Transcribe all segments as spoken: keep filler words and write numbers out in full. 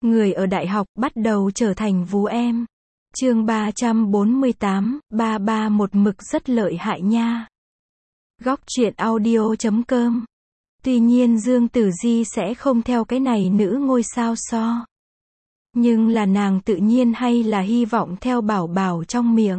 người ở đại học bắt đầu trở thành vú em. Chương ba trăm bốn mươi tám, ba ba một mực rất lợi hại nha. Góc truyện audio chấm com. Tuy nhiên Dương Tử Di sẽ không theo cái này nữ ngôi sao so. Nhưng là nàng tự nhiên hay là hy vọng theo bảo bảo trong miệng.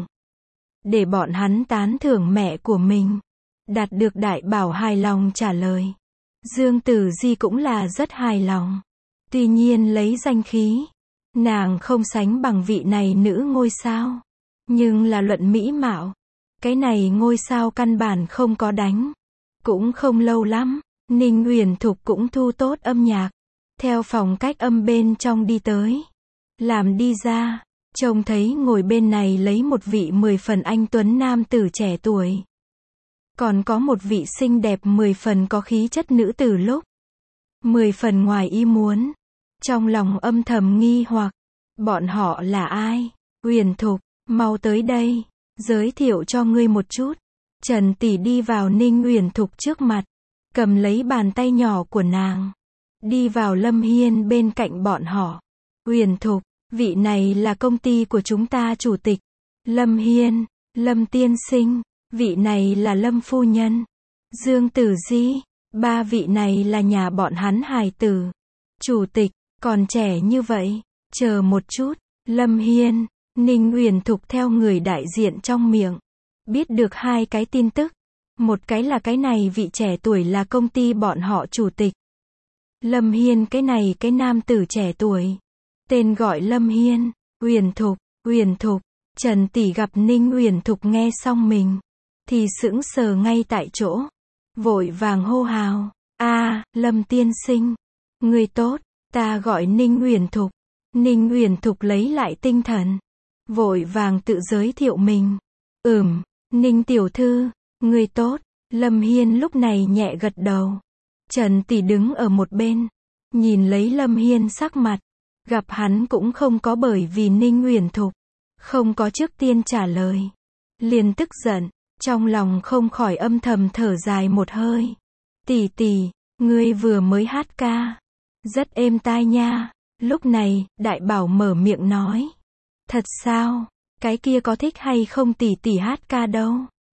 Để bọn hắn tán thưởng mẹ của mình. Đạt được đại bảo hài lòng trả lời. Dương Tử Di cũng là rất hài lòng. Tuy nhiên lấy danh khí, nàng không sánh bằng vị này nữ ngôi sao. Nhưng là luận mỹ mạo, cái này ngôi sao căn bản không có đánh. Cũng không lâu lắm, Ninh Uyển Thục cũng thu tốt âm nhạc. Theo phòng cách âm bên trong đi tới. Làm đi ra, trông thấy ngồi bên này lấy một vị mười phần anh tuấn nam tử trẻ tuổi. Còn có một vị xinh đẹp mười phần có khí chất nữ tử lúc. Mười phần ngoài ý muốn. Trong lòng âm thầm nghi hoặc. Bọn họ là ai? Uyển Thục, mau tới đây. Giới thiệu cho ngươi một chút. Trần tỷ đi vào Ninh Uyển Thục trước mặt. Cầm lấy bàn tay nhỏ của nàng. Đi vào Lâm Hiên bên cạnh bọn họ. Uyển Thục, vị này là công ty của chúng ta chủ tịch. Lâm Hiên, Lâm tiên sinh. Vị này là Lâm phu nhân. Dương Tử Di. Ba vị này là nhà bọn hắn hài tử. Chủ tịch, còn trẻ như vậy. Chờ một chút. Lâm Hiên, Ninh Uyển Thục theo người đại diện trong miệng. Biết được hai cái tin tức. Một cái là cái này vị trẻ tuổi là công ty bọn họ chủ tịch. Lâm Hiên cái này cái nam tử trẻ tuổi. Tên gọi Lâm Hiên. Uyển Thục, Uyển Thục. Trần tỷ gặp Ninh Uyển Thục nghe xong mình. Thì sững sờ ngay tại chỗ. Vội vàng hô hào. A, Lâm tiên sinh. Người tốt, ta gọi Ninh Uyển Thục. Ninh Uyển Thục lấy lại tinh thần. Vội vàng tự giới thiệu mình. Ừm, Ninh tiểu thư, người tốt. Lâm Hiên lúc này nhẹ gật đầu. Trần tỷ đứng ở một bên. Nhìn lấy Lâm Hiên sắc mặt. Gặp hắn cũng không có bởi vì Ninh Uyển Thục. Không có trước tiên trả lời. Liền tức giận. Trong lòng không khỏi âm thầm thở dài một hơi. Tỷ tỷ, ngươi vừa mới hát ca. Rất êm tai nha. Lúc này, đại bảo mở miệng nói. Thật sao? Cái kia có thích hay không tỷ tỷ hát ca đâu?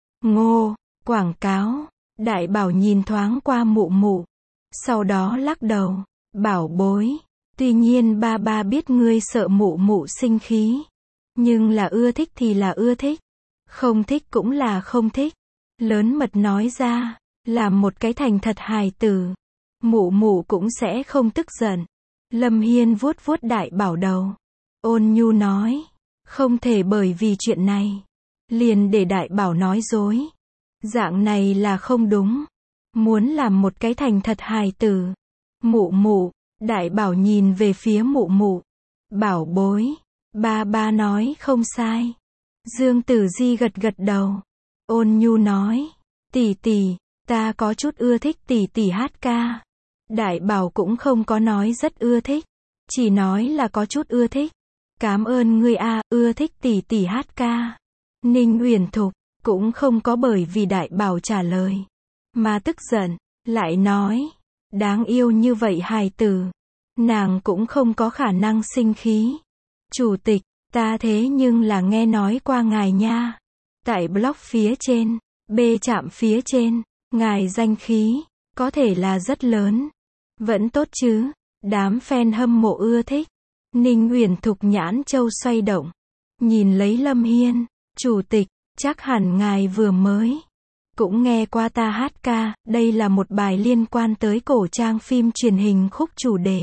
Ngô, quảng cáo. Đại bảo nhìn thoáng qua mụ mụ. Sau đó lắc đầu. Bảo bối. Tuy nhiên ba ba biết ngươi sợ mụ mụ sinh khí. Nhưng là ưa thích thì là ưa thích. Không thích cũng là không thích. Lớn mật nói ra. Làm một cái thành thật hài tử. Mụ mụ cũng sẽ không tức giận. Lâm Hiên vuốt vuốt đại bảo đầu. Ôn nhu nói. Không thể bởi vì chuyện này. Liền để đại bảo nói dối. Dạng này là không đúng. Muốn làm một cái thành thật hài tử. Mụ mụ. Đại bảo nhìn về phía mụ mụ. Bảo bối. Ba ba nói không sai. Dương Tử Di gật gật đầu. Ôn nhu nói. Tỷ tỷ, ta có chút ưa thích tỷ tỷ hát ca. Đại bảo cũng không có nói rất ưa thích. Chỉ nói là có chút ưa thích. Cảm ơn ngươi a, ưa thích tỷ tỷ hát ca. Ninh Uyển Thục, cũng không có bởi vì đại bảo trả lời. Mà tức giận, lại nói. Đáng yêu như vậy hài tử. Nàng cũng không có khả năng sinh khí. Chủ tịch. Ta thế nhưng là nghe nói qua ngài nha. Tại blog phía trên, B trạm phía trên, ngài danh khí, có thể là rất lớn. Vẫn tốt chứ, đám fan hâm mộ ưa thích. Ninh Uyển Thục nhãn châu xoay động. Nhìn lấy Lâm Hiên, chủ tịch, chắc hẳn ngài vừa mới. Cũng nghe qua ta hát ca, đây là một bài liên quan tới cổ trang phim truyền hình khúc chủ đề.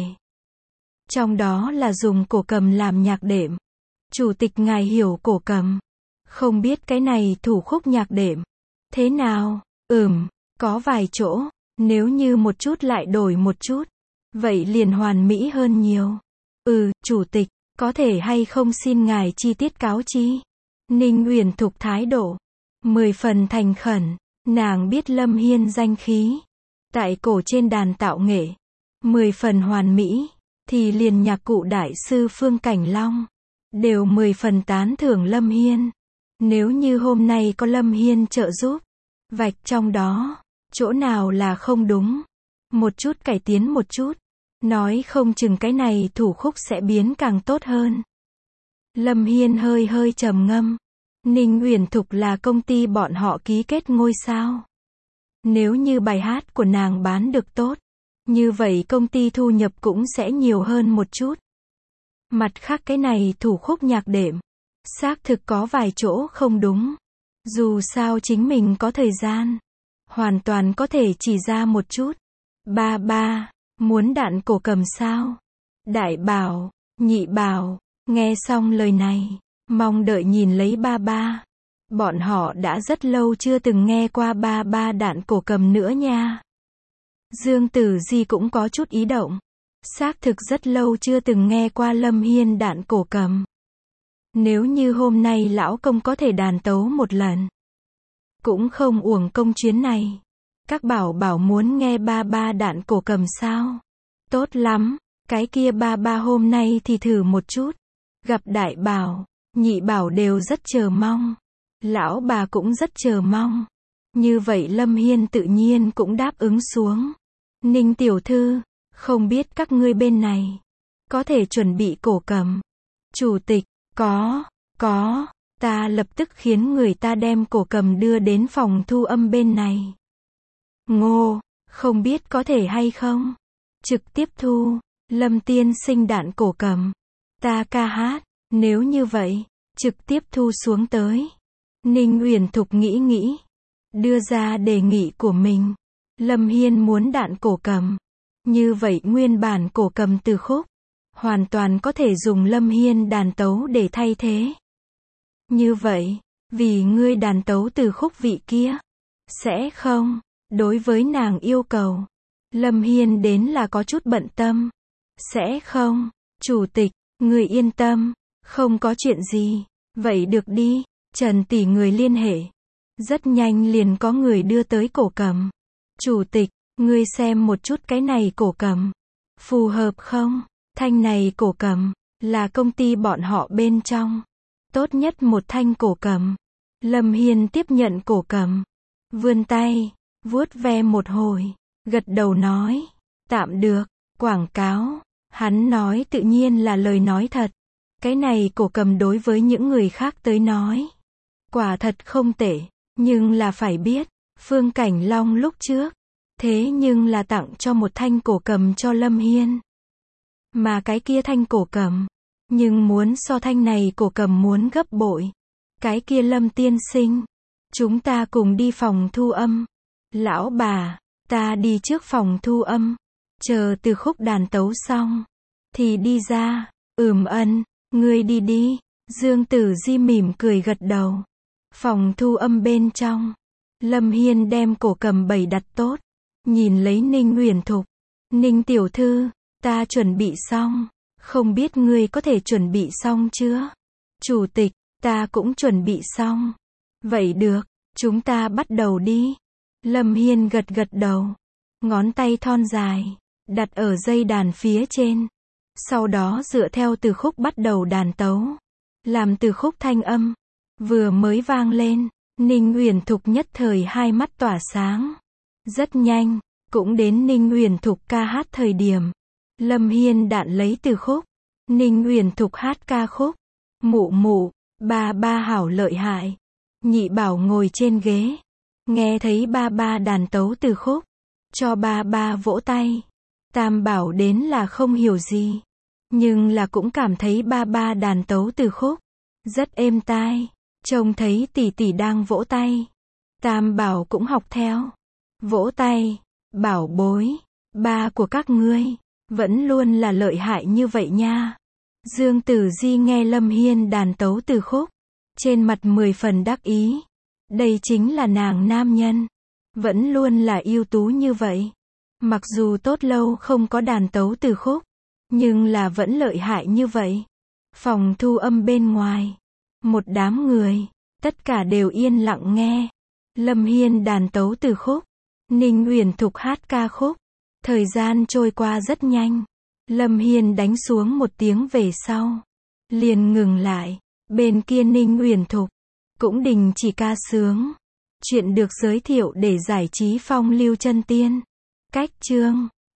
Trong đó là dùng cổ cầm làm nhạc đệm. Chủ tịch ngài hiểu cổ cầm. Không biết cái này thủ khúc nhạc đệm. Thế nào? Ừm, có vài chỗ. Nếu như một chút lại đổi một chút. Vậy liền hoàn mỹ hơn nhiều. Ừ, chủ tịch, có thể hay không xin ngài chi tiết cáo chi? Ninh Uyển Thục thái độ. Mười phần thành khẩn. Nàng biết Lâm Hiên danh khí. Tại cổ trên đàn tạo nghệ. Mười phần hoàn mỹ. Thì liền nhạc cụ đại sư Phương Cảnh Long. Đều mười phần tán thưởng Lâm Hiên. Nếu như hôm nay có Lâm Hiên trợ giúp. Vạch trong đó. Chỗ nào là không đúng. Một chút cải tiến một chút. Nói không chừng cái này thủ khúc sẽ biến càng tốt hơn. Lâm Hiên hơi hơi trầm ngâm. Ninh Uyển Thục là công ty bọn họ ký kết ngôi sao. Nếu như bài hát của nàng bán được tốt, như vậy công ty thu nhập cũng sẽ nhiều hơn một chút. Mặt khác cái này thủ khúc nhạc đệm, xác thực có vài chỗ không đúng. Dù sao chính mình có thời gian, hoàn toàn có thể chỉ ra một chút. Ba ba, muốn đạn cổ cầm sao? Đại bảo, nhị bảo, nghe xong lời này, mong đợi nhìn lấy ba ba. Bọn họ đã rất lâu chưa từng nghe qua ba ba đạn cổ cầm nữa nha. Dương Tử Di cũng có chút ý động. Xác thực rất lâu chưa từng nghe qua Lâm Hiên đạn cổ cầm. Nếu như hôm nay lão công có thể đàn tấu một lần, cũng không uổng công chuyến này. Các bảo bảo muốn nghe ba ba đạn cổ cầm sao? Tốt lắm, cái kia ba ba hôm nay thì thử một chút. Gặp đại bảo, nhị bảo đều rất chờ mong. Lão bà cũng rất chờ mong. Như vậy Lâm Hiên tự nhiên cũng đáp ứng xuống. Ninh tiểu thư, không biết các ngươi bên này có thể chuẩn bị cổ cầm. Chủ tịch, có, có, ta lập tức khiến người ta đem cổ cầm đưa đến phòng thu âm bên này. Ngô, không biết có thể hay không? Trực tiếp thu, Lâm tiên sinh đạn cổ cầm. Ta ca hát, nếu như vậy, trực tiếp thu xuống tới. Ninh Uyển Thục nghĩ nghĩ, đưa ra đề nghị của mình. Lâm Hiên muốn đạn cổ cầm. Như vậy nguyên bản cổ cầm từ khúc, hoàn toàn có thể dùng Lâm Hiên đàn tấu để thay thế. Như vậy, vì ngươi đàn tấu từ khúc vị kia, sẽ không, đối với nàng yêu cầu, Lâm Hiên đến là có chút bận tâm. Sẽ không, chủ tịch, người yên tâm, không có chuyện gì. Vậy được đi, Trần tỷ người liên hệ. Rất nhanh liền có người đưa tới cổ cầm. Chủ tịch, ngươi xem một chút cái này cổ cầm. Phù hợp không? Thanh này cổ cầm, là công ty bọn họ bên trong. Tốt nhất một thanh cổ cầm. Lâm Hiên tiếp nhận cổ cầm. Vươn tay, vuốt ve một hồi. Gật đầu nói. Tạm được, quảng cáo. Hắn nói tự nhiên là lời nói thật. Cái này cổ cầm đối với những người khác tới nói, quả thật không tệ. Nhưng là phải biết, Phương Cảnh Long lúc trước, thế nhưng là tặng cho một thanh cổ cầm cho Lâm Hiên. Mà cái kia thanh cổ cầm, nhưng muốn so thanh này cổ cầm muốn gấp bội. Cái kia Lâm tiên sinh, chúng ta cùng đi phòng thu âm. Lão bà, ta đi trước phòng thu âm, chờ từ khúc đàn tấu xong, thì đi ra. Ừm ân, ngươi đi đi. Dương Tử Di mỉm cười gật đầu. Phòng thu âm bên trong, Lâm Hiên đem cổ cầm bày đặt tốt, nhìn lấy Ninh Uyển Thục. Ninh tiểu thư, ta chuẩn bị xong, không biết ngươi có thể chuẩn bị xong chưa? Chủ tịch, ta cũng chuẩn bị xong. Vậy được, chúng ta bắt đầu đi. Lâm Hiên gật gật đầu, ngón tay thon dài, đặt ở dây đàn phía trên. Sau đó dựa theo từ khúc bắt đầu đàn tấu. Làm từ khúc thanh âm vừa mới vang lên, Ninh Uyển Thục nhất thời hai mắt tỏa sáng. Rất nhanh, cũng đến Ninh Uyển Thục ca hát thời điểm. Lâm Hiên đạn lấy từ khúc, Ninh Uyển Thục hát ca khúc. Mụ mụ, ba ba hảo lợi hại. Nhị bảo ngồi trên ghế, nghe thấy ba ba đàn tấu từ khúc, cho ba ba vỗ tay. Tam bảo đến là không hiểu gì, nhưng là cũng cảm thấy ba ba đàn tấu từ khúc rất êm tai. Trông thấy tỷ tỷ đang vỗ tay, Tam bảo cũng học theo, vỗ tay. Bảo bối, ba của các ngươi vẫn luôn là lợi hại như vậy nha. Dương Tử Di nghe Lâm Hiên đàn tấu từ khúc, trên mặt mười phần đắc ý. Đây chính là nàng nam nhân, vẫn luôn là ưu tú như vậy. Mặc dù tốt lâu không có đàn tấu từ khúc, nhưng là vẫn lợi hại như vậy. Phòng thu âm bên ngoài, một đám người, tất cả đều yên lặng nghe. Lâm Hiên đàn tấu từ khúc, Ninh Uyển Thục hát ca khúc. Thời gian trôi qua rất nhanh. Lâm Hiên đánh xuống một tiếng về sau, liền ngừng lại. Bên kia Ninh Uyển Thục cũng đình chỉ ca sướng. Chuyện được giới thiệu để giải trí phong lưu chân tiên. Cách chương